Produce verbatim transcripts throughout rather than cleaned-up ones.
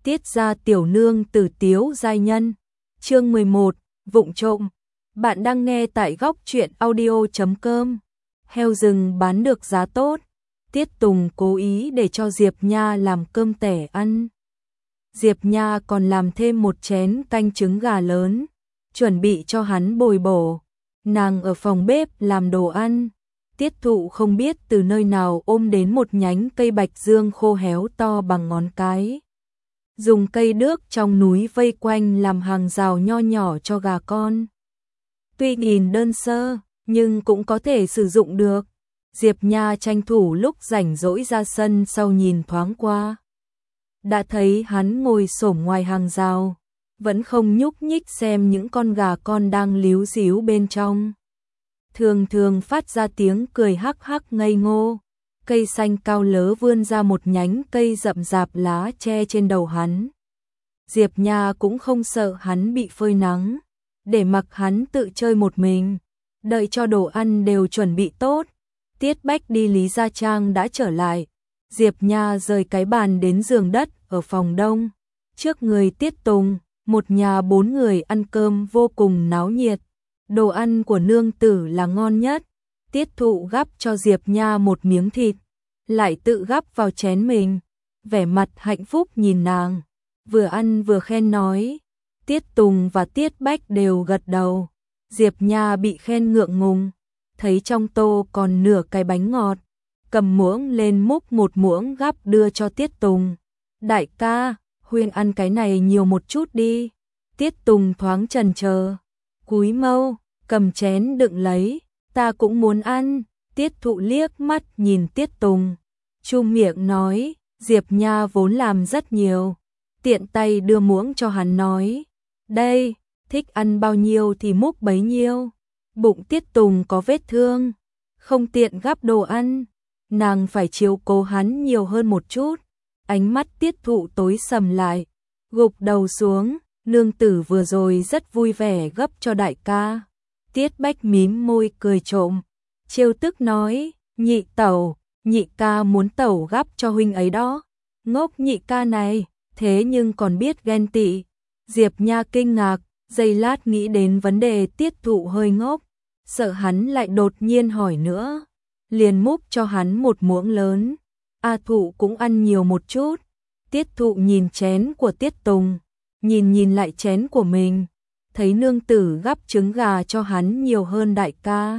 Tiết gia tiểu nương tử tiếu giai nhân. Chương mười một, vụng trộm. Bạn đang nghe tại góc truyện audio chấm com. Heo rừng bán được giá tốt. Tiết Tùng cố ý để cho Diệp Nha làm cơm tẻ ăn. Diệp Nha còn làm thêm một chén canh trứng gà lớn, chuẩn bị cho hắn bồi bổ. Nàng ở phòng bếp làm đồ ăn. Tiết Thụ không biết từ nơi nào ôm đến một nhánh cây bạch dương khô héo to bằng ngón cái. Dùng cây đước trong núi vây quanh làm hàng rào nho nhỏ cho gà con. Tuy nhìn đơn sơ, nhưng cũng có thể sử dụng được. Diệp Nha tranh thủ lúc rảnh rỗi ra sân sau nhìn thoáng qua. Đã thấy hắn ngồi xổm ngoài hàng rào, vẫn không nhúc nhích xem những con gà con đang líu díu bên trong. Thường thường phát ra tiếng cười hắc hắc ngây ngô. Cây xanh cao lớ vươn ra một nhánh cây rậm rạp lá che trên đầu hắn. Diệp Nha cũng không sợ hắn bị phơi nắng, để mặc hắn tự chơi một mình. Đợi cho đồ ăn đều chuẩn bị tốt, Tiết Bách đi Lý Gia Trang đã trở lại. Diệp Nha rời cái bàn đến giường đất ở phòng đông. Trước người Tiết Tùng, một nhà bốn người ăn cơm vô cùng náo nhiệt. Đồ ăn của nương tử là ngon nhất. Tiết Thụ gắp cho Diệp Nha một miếng thịt, lại tự gắp vào chén mình, vẻ mặt hạnh phúc nhìn nàng, vừa ăn vừa khen nói. Tiết Tùng và Tiết Bách đều gật đầu. Diệp Nha bị khen ngượng ngùng, thấy trong tô còn nửa cái bánh ngọt, cầm muỗng lên múc một muỗng gắp đưa cho Tiết Tùng. Đại ca, Huyên ăn cái này nhiều một chút đi. Tiết Tùng thoáng chần chờ, cúi mâu, cầm chén đựng lấy. Ta cũng muốn ăn. Tiết Thụ liếc mắt nhìn Tiết Tùng, chu miệng nói. Diệp Nha vốn làm rất nhiều, tiện tay đưa muỗng cho hắn nói. Đây, thích ăn bao nhiêu thì múc bấy nhiêu. Bụng Tiết Tùng có vết thương, không tiện gắp đồ ăn, nàng phải chiếu cố hắn nhiều hơn một chút. Ánh mắt Tiết Thụ tối sầm lại, gục đầu xuống. Nương tử vừa rồi rất vui vẻ gấp cho đại ca. Tiết Bách mím môi cười trộm, trêu tức nói. Nhị tẩu, nhị ca muốn tẩu gắp cho huynh ấy đó. Ngốc nhị ca này, thế nhưng còn biết ghen tị. Diệp Nha kinh ngạc, giây lát nghĩ đến vấn đề Tiết Thụ hơi ngốc, sợ hắn lại đột nhiên hỏi nữa, liền múc cho hắn một muỗng lớn. A Thụ cũng ăn nhiều một chút. Tiết Thụ nhìn chén của Tiết Tùng, nhìn nhìn lại chén của mình, thấy nương tử gắp trứng gà cho hắn nhiều hơn đại ca,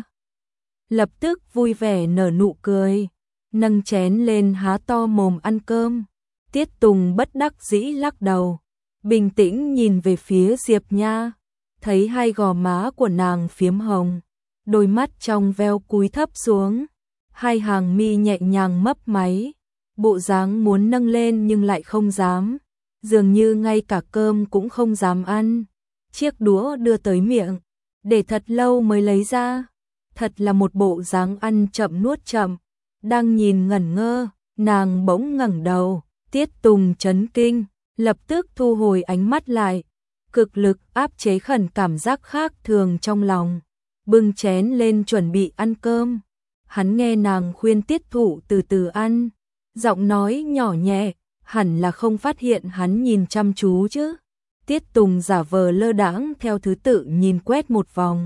lập tức vui vẻ nở nụ cười, nâng chén lên há to mồm ăn cơm. Tiết Tùng bất đắc dĩ lắc đầu, bình tĩnh nhìn về phía Diệp Nha, thấy hai gò má của nàng phiếm hồng, đôi mắt trong veo cúi thấp xuống, hai hàng mi nhẹ nhàng mấp máy, bộ dáng muốn nâng lên nhưng lại không dám, dường như ngay cả cơm cũng không dám ăn. Chiếc đũa đưa tới miệng, để thật lâu mới lấy ra. Thật là một bộ dáng ăn chậm nuốt chậm. Đang nhìn ngẩn ngơ, nàng bỗng ngẩng đầu. Tiết Tùng chấn kinh, lập tức thu hồi ánh mắt lại, cực lực áp chế khẩn cảm giác khác thường trong lòng, bưng chén lên chuẩn bị ăn cơm. Hắn nghe nàng khuyên Tiết Thụ từ từ ăn, giọng nói nhỏ nhẹ, hẳn là không phát hiện hắn nhìn chăm chú chứ. Tiết Tùng giả vờ lơ đãng theo thứ tự nhìn quét một vòng.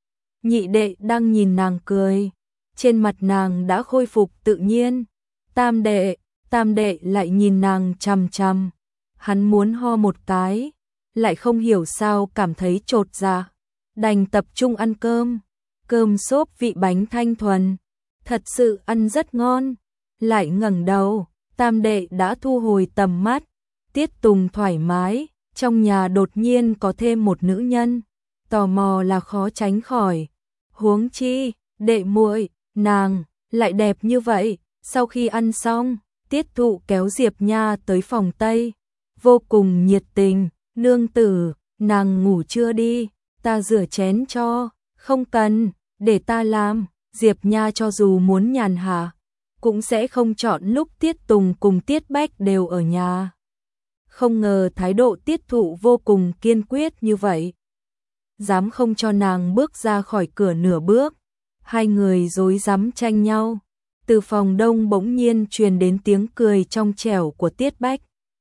Nhị đệ đang nhìn nàng cười, trên mặt nàng đã khôi phục tự nhiên. Tam đệ, tam đệ lại nhìn nàng chằm chằm. Hắn muốn ho một cái, lại không hiểu sao cảm thấy chột dạ, đành tập trung ăn cơm. Cơm xốp vị bánh thanh thuần, thật sự ăn rất ngon. Lại ngẩng đầu, tam đệ đã thu hồi tầm mắt. Tiết Tùng thoải mái. Trong nhà đột nhiên có thêm một nữ nhân, tò mò là khó tránh khỏi. Huống chi, đệ muội, nàng lại đẹp như vậy. Sau khi ăn xong, Tiết Thụ kéo Diệp Nha tới phòng Tây, vô cùng nhiệt tình. Nương tử, nàng ngủ chưa đi, ta rửa chén cho. Không cần, để ta làm. Diệp Nha cho dù muốn nhàn hạ, cũng sẽ không chọn lúc Tiết Tùng cùng Tiết Bách đều ở nhà. Không ngờ thái độ Tiết Thụ vô cùng kiên quyết như vậy, dám không cho nàng bước ra khỏi cửa nửa bước. Hai người rối rắm tranh nhau. Từ phòng đông bỗng nhiên truyền đến tiếng cười trong trẻo của Tiết Bách.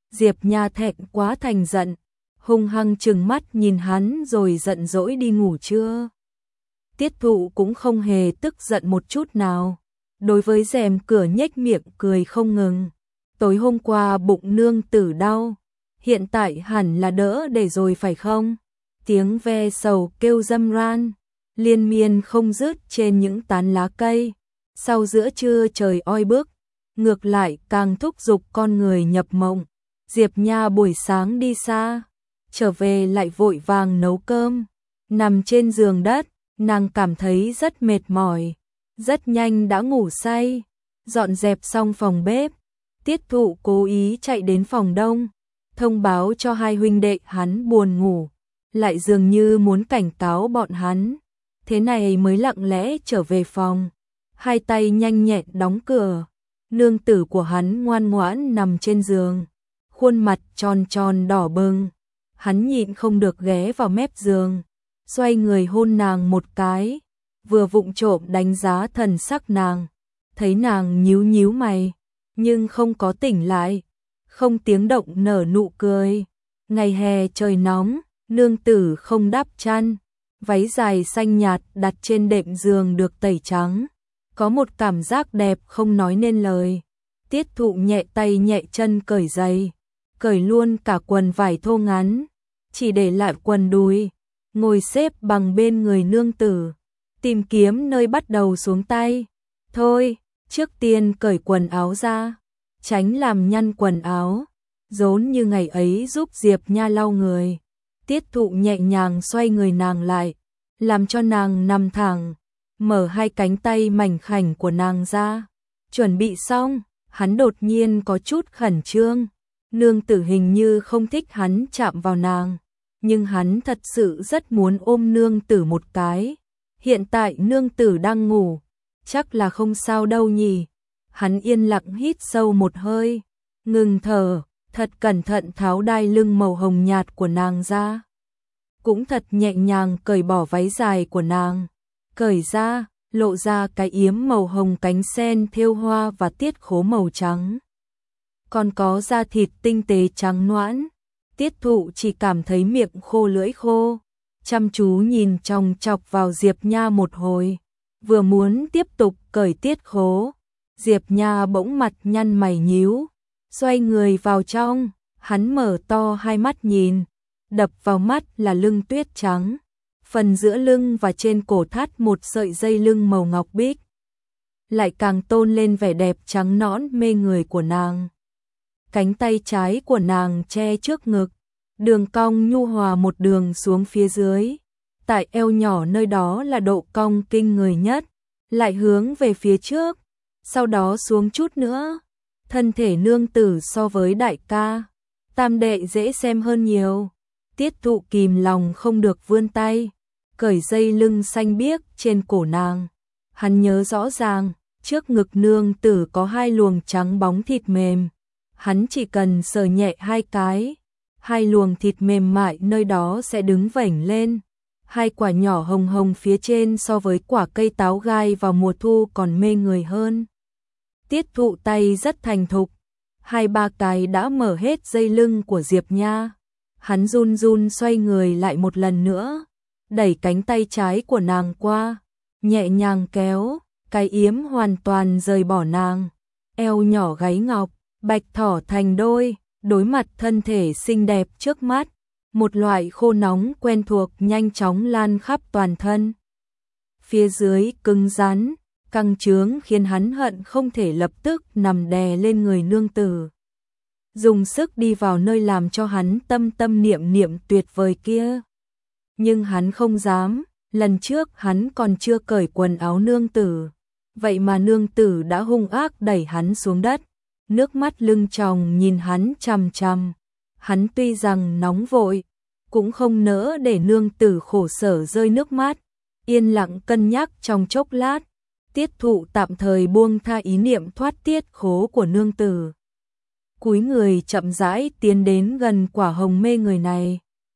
Diệp Nha thẹn quá thành giận, hung hăng trừng mắt nhìn hắn rồi giận dỗi đi ngủ chưa. Tiết Thụ cũng không hề tức giận một chút nào, đối với rèm cửa nhếch miệng cười không ngừng. Tối hôm qua bụng nương tử đau, hiện tại hẳn là đỡ để rồi phải không? Tiếng ve sầu kêu râm ran, liên miên không dứt trên những tán lá cây. Sau giữa trưa trời oi bức, ngược lại càng thúc giục con người nhập mộng. Diệp Nha buổi sáng đi xa, trở về lại vội vàng nấu cơm. Nằm trên giường đất, nàng cảm thấy rất mệt mỏi, rất nhanh đã ngủ say. Dọn dẹp xong phòng bếp, Tiết Thụ cố ý chạy đến phòng đông, thông báo cho hai huynh đệ hắn buồn ngủ, lại dường như muốn cảnh cáo bọn hắn. Thế này mới lặng lẽ trở về phòng, hai tay nhanh nhẹn đóng cửa. Nương tử của hắn ngoan ngoãn nằm trên giường, khuôn mặt tròn tròn đỏ bừng. Hắn nhịn không được ghé vào mép giường, xoay người hôn nàng một cái, vừa vụng trộm đánh giá thần sắc nàng. Thấy nàng nhíu nhíu mày, nhưng không có tỉnh lại, không tiếng động nở nụ cười. Ngày hè trời nóng, nương tử không đắp chăn, váy dài xanh nhạt đặt trên đệm giường được tẩy trắng, có một cảm giác đẹp không nói nên lời. Tiết Thụ nhẹ tay nhẹ chân cởi giày, cởi luôn cả quần vải thô ngắn, chỉ để lại quần đùi, ngồi xếp bằng bên người nương tử, tìm kiếm nơi bắt đầu xuống tay. Thôi, trước tiên cởi quần áo ra, tránh làm nhăn quần áo, rốn như ngày ấy giúp Diệp Nha lau người. Tiết Thụ nhẹ nhàng xoay người nàng lại, làm cho nàng nằm thẳng, mở hai cánh tay mảnh khảnh của nàng ra. Chuẩn bị xong, hắn đột nhiên có chút khẩn trương. Nương tử hình như không thích hắn chạm vào nàng, nhưng hắn thật sự rất muốn ôm nương tử một cái. Hiện tại nương tử đang ngủ, chắc là không sao đâu nhỉ. Hắn yên lặng hít sâu một hơi, ngừng thở, thật cẩn thận tháo đai lưng màu hồng nhạt của nàng ra. Cũng thật nhẹ nhàng cởi bỏ váy dài của nàng, cởi ra, lộ ra cái yếm màu hồng cánh sen thêu hoa và tiết khố màu trắng. Còn có da thịt tinh tế trắng nõn. Tiết Thụ chỉ cảm thấy miệng khô lưỡi khô, chăm chú nhìn chòng chọc vào Diệp Nha một hồi, vừa muốn tiếp tục cởi tiết khố, Diệp Nha bỗng mặt nhăn mày nhíu, xoay người vào trong. Hắn mở to hai mắt nhìn, đập vào mắt là lưng tuyết trắng, phần giữa lưng và trên cổ thắt một sợi dây lưng màu ngọc bích, lại càng tôn lên vẻ đẹp trắng nõn mê người của nàng. Cánh tay trái của nàng che trước ngực, đường cong nhu hòa một đường xuống phía dưới, tại eo nhỏ nơi đó là độ cong kinh người nhất, lại hướng về phía trước, sau đó xuống chút nữa. Thân thể nương tử so với đại ca, tam đệ dễ xem hơn nhiều. Tiết Thụ kìm lòng không được vươn tay, cởi dây lưng xanh biếc trên cổ nàng. Hắn nhớ rõ ràng, trước ngực nương tử có hai luồng trắng bóng thịt mềm. Hắn chỉ cần sờ nhẹ hai cái, hai luồng thịt mềm mại nơi đó sẽ đứng vểnh lên. Hai quả nhỏ hồng hồng phía trên so với quả cây táo gai vào mùa thu còn mê người hơn. Tiết Thụ tay rất thành thục, hai ba cái đã mở hết dây lưng của Diệp Nha. Hắn run run xoay người lại một lần nữa, đẩy cánh tay trái của nàng qua, nhẹ nhàng kéo, cái yếm hoàn toàn rời bỏ nàng. Eo nhỏ gáy ngọc, bạch thỏ thành đôi, đối mặt thân thể xinh đẹp trước mắt, một loại khô nóng quen thuộc nhanh chóng lan khắp toàn thân. Phía dưới cứng rắn, căng trướng khiến hắn hận không thể lập tức nằm đè lên người nương tử, dùng sức đi vào nơi làm cho hắn tâm tâm niệm niệm tuyệt vời kia. Nhưng hắn không dám, lần trước hắn còn chưa cởi quần áo nương tử, vậy mà nương tử đã hung ác đẩy hắn xuống đất, nước mắt lưng tròng nhìn hắn chằm chằm. Hắn tuy rằng nóng vội, cũng không nỡ để nương tử khổ sở rơi nước mắt, yên lặng cân nhắc trong chốc lát. Tiết Thụ tạm thời buông tha ý niệm thoát tiết khố của nương tử, cúi người chậm rãi tiến đến gần quả hồng mê người này.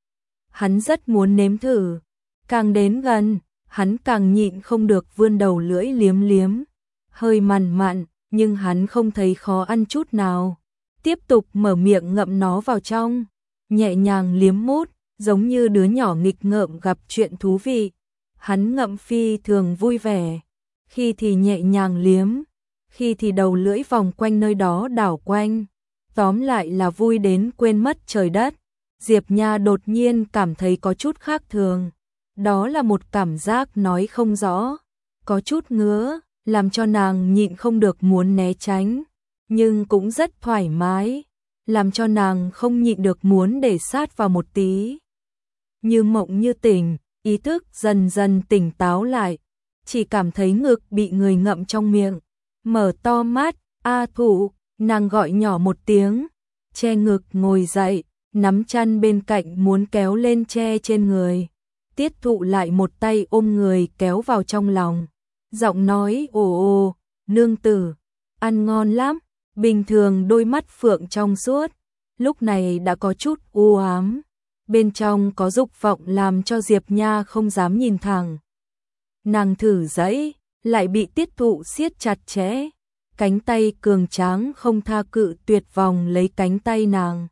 Hắn rất muốn nếm thử, càng đến gần, hắn càng nhịn không được vươn đầu lưỡi liếm liếm, hơi mặn mặn, nhưng hắn không thấy khó ăn chút nào. tiếp tục mở miệng ngậm nó vào trong, nhẹ nhàng liếm mút, giống như đứa nhỏ nghịch ngợm gặp chuyện thú vị. Hắn ngậm phi thường vui vẻ, khi thì nhẹ nhàng liếm, khi thì đầu lưỡi vòng quanh nơi đó đảo quanh, tóm lại là vui đến quên mất trời đất. Diệp Nha đột nhiên cảm thấy có chút khác thường, đó là một cảm giác nói không rõ, có chút ngứa, làm cho nàng nhịn không được muốn né tránh, nhưng cũng rất thoải mái, làm cho nàng không nhịn được muốn để sát vào một tí. Như mộng như tỉnh, ý thức dần dần tỉnh táo lại, chỉ cảm thấy ngực bị người ngậm trong miệng, mở to mắt, "A Thụ", nàng gọi nhỏ một tiếng, che ngực ngồi dậy, nắm chăn bên cạnh muốn kéo lên che trên người. Tiết Thụ lại một tay ôm người kéo vào trong lòng, giọng nói ồ ồ, "Nương tử, ăn ngon lắm." Bình thường đôi mắt phượng trong suốt, lúc này đã có chút u ám, bên trong có dục vọng làm cho Diệp Nha không dám nhìn thẳng. Nàng thử giãy, lại bị Tiết Thụ siết chặt chẽ, cánh tay cường tráng không tha cự tuyệt vòng lấy cánh tay nàng,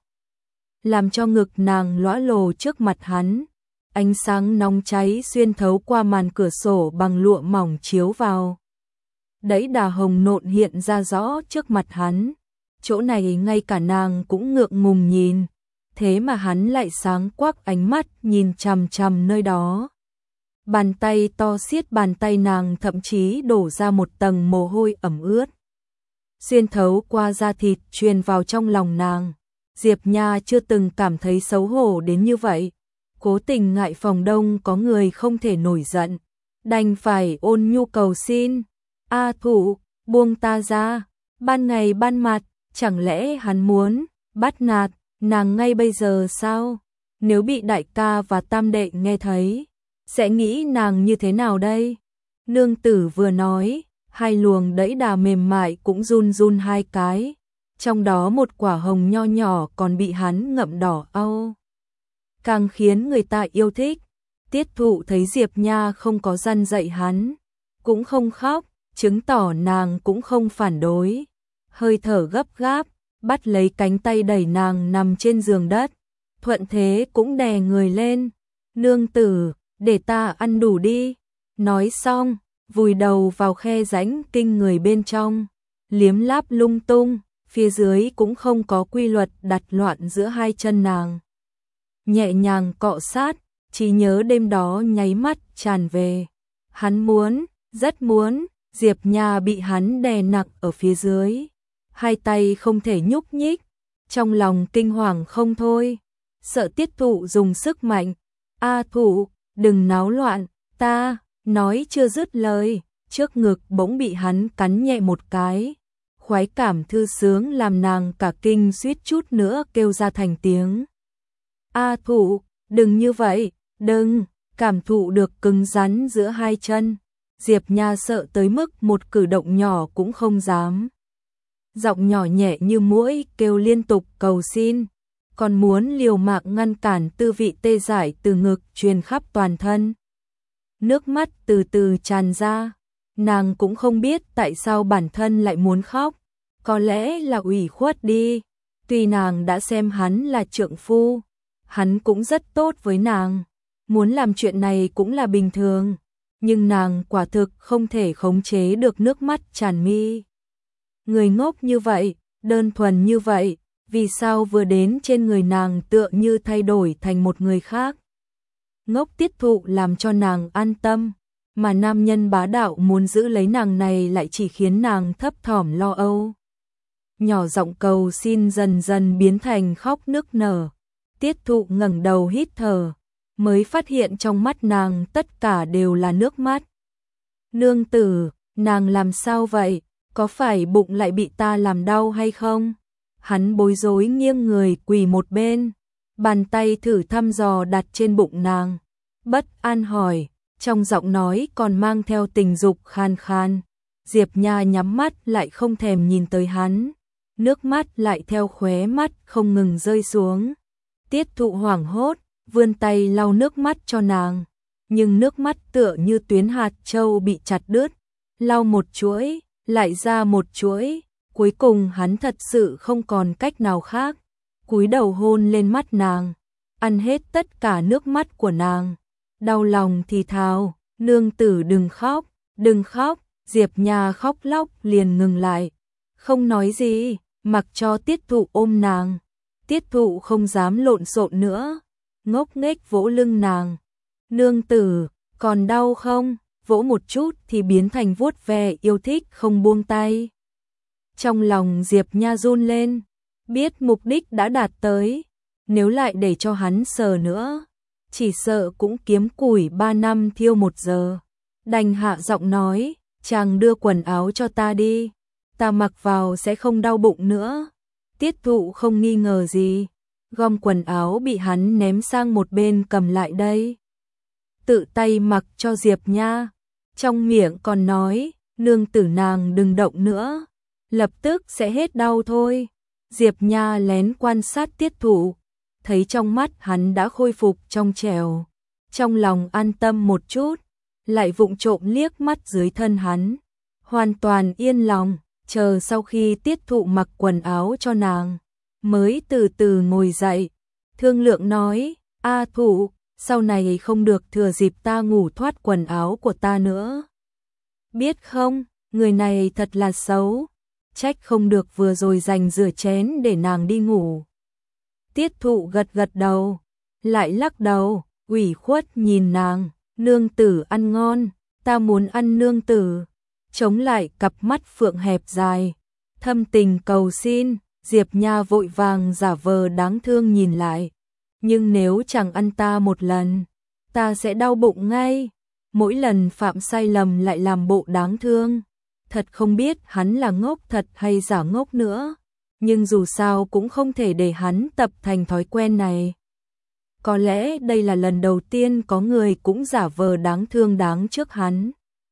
làm cho ngực nàng lõa lồ trước mặt hắn. Ánh sáng nóng cháy xuyên thấu qua màn cửa sổ bằng lụa mỏng chiếu vào. Đẫy đà hồng nộn hiện ra rõ trước mặt hắn. Chỗ này ngay cả nàng cũng ngượng ngùng nhìn, thế mà hắn lại sáng quắc ánh mắt nhìn chằm chằm nơi đó. Bàn tay to siết bàn tay nàng, thậm chí đổ ra một tầng mồ hôi ẩm ướt, xuyên thấu qua da thịt truyền vào trong lòng nàng. Diệp Nha chưa từng cảm thấy xấu hổ đến như vậy, cố tình ngại phòng đông có người không thể nổi giận, đành phải ôn nhu cầu xin, "A Thụ, buông ta ra." Ban ngày ban mặt, chẳng lẽ hắn muốn bắt nạt nàng ngay bây giờ sao? Nếu bị đại ca và tam đệ nghe thấy, sẽ nghĩ nàng như thế nào đây? Nương tử vừa nói, hai luồng đẫy đà mềm mại cũng run run hai cái, trong đó một quả hồng nho nhỏ còn bị hắn ngậm đỏ au, càng khiến người ta yêu thích. Tiết Thụ thấy Diệp Nha không có răn dạy hắn, cũng không khóc, chứng tỏ nàng cũng không phản đối. Hơi thở gấp gáp, bắt lấy cánh tay đẩy nàng nằm trên giường đất, thuận thế cũng đè người lên. "Nương tử, để ta ăn đủ đi." Nói xong, vùi đầu vào khe rãnh kinh người bên trong, liếm láp lung tung, phía dưới cũng không có quy luật đặt loạn giữa hai chân nàng. Nhẹ nhàng cọ sát, trí nhớ đêm đó nháy mắt tràn về. Hắn muốn, rất muốn, Diệp Nha bị hắn đè nặng ở phía dưới, hai tay không thể nhúc nhích, trong lòng kinh hoàng không thôi, sợ Tiết Thụ dùng sức mạnh. "A Thụ, đừng náo loạn." "Ta." Nói chưa dứt lời, trước ngực bỗng bị hắn cắn nhẹ một cái, khoái cảm thư sướng làm nàng cả kinh suýt chút nữa kêu ra thành tiếng. "A Thụ, đừng như vậy, đừng." Cảm thụ được cứng rắn giữa hai chân, Diệp Nha sợ tới mức một cử động nhỏ cũng không dám. Giọng nhỏ nhẹ như muỗi kêu liên tục cầu xin, còn muốn liều mạng ngăn cản tư vị tê dại từ ngực truyền khắp toàn thân. Nước mắt từ từ tràn ra, nàng cũng không biết tại sao bản thân lại muốn khóc, có lẽ là ủy khuất đi. Tuy nàng đã xem hắn là trượng phu, hắn cũng rất tốt với nàng, muốn làm chuyện này cũng là bình thường, nhưng nàng quả thực không thể khống chế được nước mắt tràn mi. Người ngốc như vậy, đơn thuần như vậy, vì sao vừa đến trên người nàng tựa như thay đổi thành một người khác? Ngốc Tiết Thụ làm cho nàng an tâm, mà nam nhân bá đạo muốn giữ lấy nàng này lại chỉ khiến nàng thấp thỏm lo âu. Nhỏ giọng cầu xin dần dần biến thành khóc nức nở. Tiết Thụ ngẩng đầu hít thở, mới phát hiện trong mắt nàng tất cả đều là nước mắt. "Nương tử, nàng làm sao vậy? Có phải bụng lại bị ta làm đau hay không?" Hắn bối rối nghiêng người quỳ một bên, bàn tay thử thăm dò đặt trên bụng nàng, bất an hỏi, trong giọng nói còn mang theo tình dục khan khan. Diệp Nha nhắm mắt lại không thèm nhìn tới hắn, nước mắt lại theo khóe mắt không ngừng rơi xuống. Tiết Thụ hoảng hốt, vươn tay lau nước mắt cho nàng, nhưng nước mắt tựa như tuyến hạt châu bị chặt đứt, lau một chuỗi, lại ra một chuỗi, Cuối cùng hắn thật sự không còn cách nào khác, cúi đầu hôn lên mắt nàng, ăn hết tất cả nước mắt của nàng. Đau lòng thì thào, nương tử đừng khóc, đừng khóc. Diệp Nha khóc lóc liền ngừng lại, không nói gì, mặc cho Tiết Thụ ôm nàng. Tiết Thụ không dám lộn xộn nữa, ngốc nghếch vỗ lưng nàng. Nương tử, còn đau không? Vỗ một chút thì biến thành vuốt ve yêu thích không buông tay. Trong lòng Diệp Nha run lên, biết mục đích đã đạt tới, nếu lại để cho hắn sờ nữa, chỉ sợ cũng kiếm củi ba năm thiêu một giờ. Đành hạ giọng nói, chàng đưa quần áo cho ta đi, ta mặc vào sẽ không đau bụng nữa. Tiết Thụ không nghi ngờ gì, gom quần áo bị hắn ném sang một bên cầm lại đây. Tự tay mặc cho Diệp Nha, trong miệng còn nói, nương tử nàng đừng động nữa, lập tức sẽ hết đau thôi. Diệp Nha lén quan sát Tiết Thụ, thấy trong mắt hắn đã khôi phục trong trẻo, trong lòng an tâm một chút, lại vụng trộm liếc mắt dưới thân hắn, hoàn toàn yên lòng, chờ sau khi Tiết Thụ mặc quần áo cho nàng, mới từ từ ngồi dậy, thương lượng nói, A Thụ, sau này không được thừa dịp ta ngủ thoát quần áo của ta nữa. Biết không, người này thật là xấu, trách không được vừa rồi dành rửa chén để nàng đi ngủ. Tiết Thụ gật gật đầu, lại lắc đầu, ủy khuất nhìn nàng, nương tử ăn ngon, ta muốn ăn nương tử. Chống lại cặp mắt phượng hẹp dài, thâm tình cầu xin. Diệp Nha vội vàng giả vờ đáng thương nhìn lại, nhưng nếu chẳng ăn ta một lần, ta sẽ đau bụng ngay. Mỗi lần phạm sai lầm lại làm bộ đáng thương, thật không biết hắn là ngốc thật hay giả ngốc nữa, nhưng dù sao cũng không thể để hắn tập thành thói quen này. Có lẽ đây là lần đầu tiên có người cũng giả vờ đáng thương đáng trước hắn.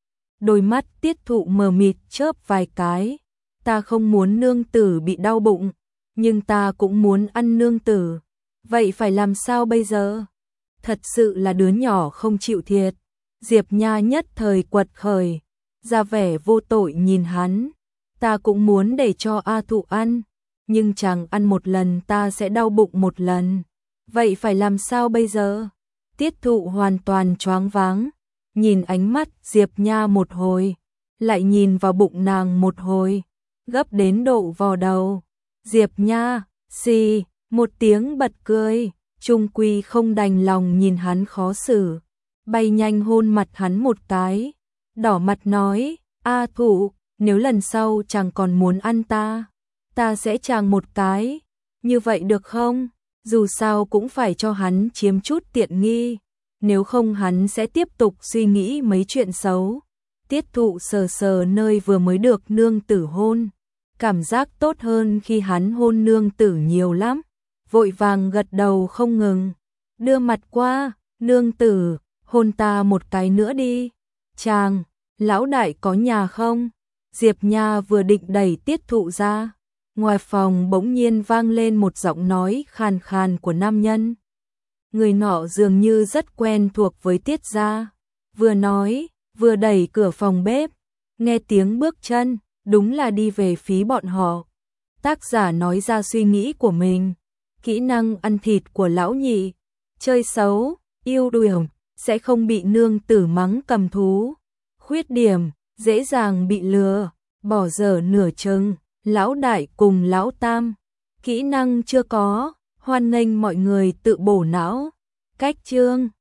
Đôi mắt Tiết Thụ mờ mịt chớp vài cái, ta không muốn nương tử bị đau bụng, nhưng ta cũng muốn ăn nương tử, vậy phải làm sao bây giờ? Thật sự là đứa nhỏ không chịu thiệt. Diệp Nha nhất thời quật khởi, ra vẻ vô tội nhìn hắn, ta cũng muốn để cho A Thụ ăn, nhưng chàng ăn một lần ta sẽ đau bụng một lần, vậy phải làm sao bây giờ? Tiết Thụ hoàn toàn choáng váng, nhìn ánh mắt Diệp Nha một hồi, lại nhìn vào bụng nàng một hồi, gấp đến độ vò đầu. Diệp Nha, xì, một tiếng bật cười, trung quy không đành lòng nhìn hắn khó xử, bay nhanh hôn mặt hắn một cái, đỏ mặt nói, A Thụ, nếu lần sau chàng còn muốn ăn ta, ta sẽ chàng một cái, như vậy được không? Dù sao cũng phải cho hắn chiếm chút tiện nghi, nếu không hắn sẽ tiếp tục suy nghĩ mấy chuyện xấu. Tiết Thụ sờ sờ nơi vừa mới được nương tử hôn, cảm giác tốt hơn khi hắn hôn nương tử nhiều lắm, vội vàng gật đầu không ngừng, đưa mặt qua, nương tử, hôn ta một cái nữa đi. Chàng, lão đại có nhà không? Diệp Nha vừa định đẩy Tiết Thụ ra, ngoài phòng bỗng nhiên vang lên một giọng nói khàn khàn của nam nhân. Người nọ dường như rất quen thuộc với Tiết gia, vừa nói, vừa đẩy cửa phòng bếp, nghe tiếng bước chân, đúng là đi về phía bọn họ. Tác giả nói ra suy nghĩ của mình, kỹ năng ăn thịt của lão nhị, chơi xấu, yêu đuổi, sẽ không bị nương tử mắng cầm thú. Khuyết điểm, dễ dàng bị lừa, bỏ dở nửa chừng, lão đại cùng lão tam. Kỹ năng chưa có, hoan nghênh mọi người tự bổ não. Cách chương